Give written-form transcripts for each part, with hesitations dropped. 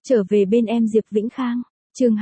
Trở về bên em Diệp Vĩnh Khang, chương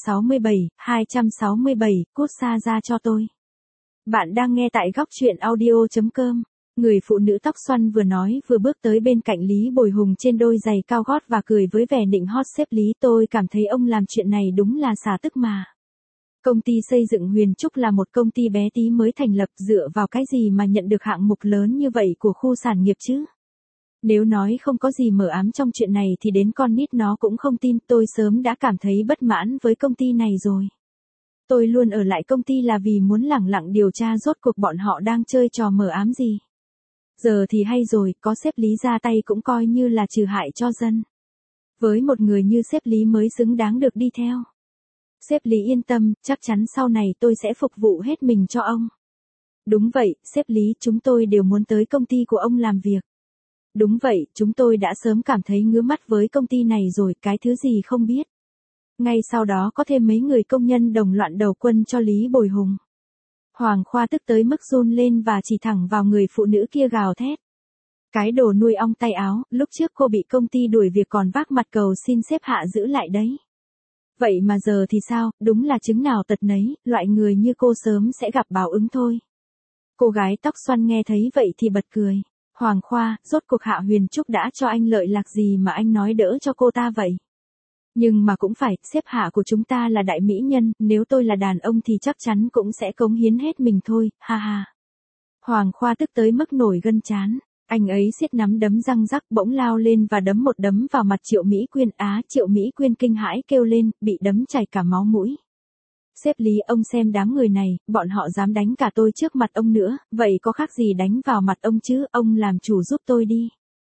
267, cút xa ra cho tôi. Bạn đang nghe tại góc truyện audio.com. Người phụ nữ tóc xoăn vừa nói vừa bước tới bên cạnh Lý Bồi Hùng trên đôi giày cao gót và cười với vẻ nịnh hót. Sếp Lý, tôi cảm thấy ông làm chuyện này đúng là xả tức mà. Công ty xây dựng Huyền Trúc là một công ty bé tí mới thành lập, dựa vào cái gì mà nhận được hạng mục lớn như vậy của khu sản nghiệp chứ? Nếu nói không có gì mờ ám trong chuyện này thì đến con nít nó cũng không tin. Tôi sớm đã cảm thấy bất mãn với công ty này rồi. Tôi luôn ở lại công ty là vì muốn lẳng lặng điều tra rốt cuộc bọn họ đang chơi trò mờ ám gì. Giờ thì hay rồi, có sếp Lý ra tay cũng coi như là trừ hại cho dân. Với một người như sếp Lý mới xứng đáng được đi theo. Sếp Lý yên tâm, chắc chắn sau này tôi sẽ phục vụ hết mình cho ông. Đúng vậy, sếp Lý, chúng tôi đều muốn tới công ty của ông làm việc. Đúng vậy, chúng tôi đã sớm cảm thấy ngứa mắt với công ty này rồi, cái thứ gì không biết. Ngay sau đó có thêm mấy người công nhân đồng loạn đầu quân cho Lý Bồi Hùng. Hoàng Khoa tức tới mức run lên và chỉ thẳng vào người phụ nữ kia gào thét. Cái đồ nuôi ong tay áo, lúc trước cô bị công ty đuổi việc còn vác mặt cầu xin sếp hạ giữ lại đấy. Vậy mà giờ thì sao, đúng là chứng nào tật nấy, loại người như cô sớm sẽ gặp báo ứng thôi. Cô gái tóc xoăn nghe thấy vậy thì bật cười. Hoàng Khoa, rốt cuộc Hạ Huyền Trúc đã cho anh lợi lạc gì mà anh nói đỡ cho cô ta vậy? Nhưng mà cũng phải, sếp Hạ của chúng ta là đại mỹ nhân, nếu tôi là đàn ông thì chắc chắn cũng sẽ cống hiến hết mình thôi, ha ha. Hoàng Khoa tức tới mức nổi gân trán, anh ấy siết nắm đấm răng rắc bỗng lao lên và đấm một đấm vào mặt Triệu Mỹ Quyên. Triệu Mỹ Quyên kinh hãi kêu lên, bị đấm chảy cả máu mũi. Sếp Lý, ông xem đám người này, bọn họ dám đánh cả tôi trước mặt ông nữa, vậy có khác gì đánh vào mặt ông chứ, ông làm chủ giúp tôi đi.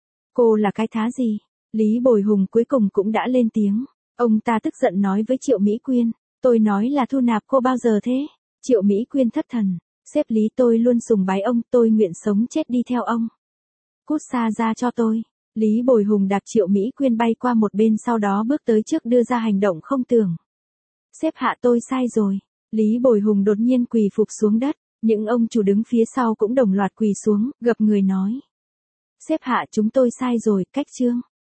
Cô là cái thá gì? Lý Bồi Hùng cuối cùng cũng đã lên tiếng. Ông ta tức giận nói với Triệu Mỹ Quyên, tôi nói là thu nạp cô bao giờ thế? Triệu Mỹ Quyên thất thần, sếp Lý, tôi luôn sùng bái ông, tôi nguyện sống chết đi theo ông. Cút xa ra cho tôi. Lý Bồi Hùng đạp Triệu Mỹ Quyên bay qua một bên, sau đó bước tới trước đưa ra hành động không tưởng. Sếp Hạ, tôi sai rồi. Lý Bồi Hùng đột nhiên quỳ phục xuống đất, những ông chủ đứng phía sau cũng đồng loạt quỳ xuống, gập người nói. Sếp Hạ, chúng tôi sai rồi, cách chương.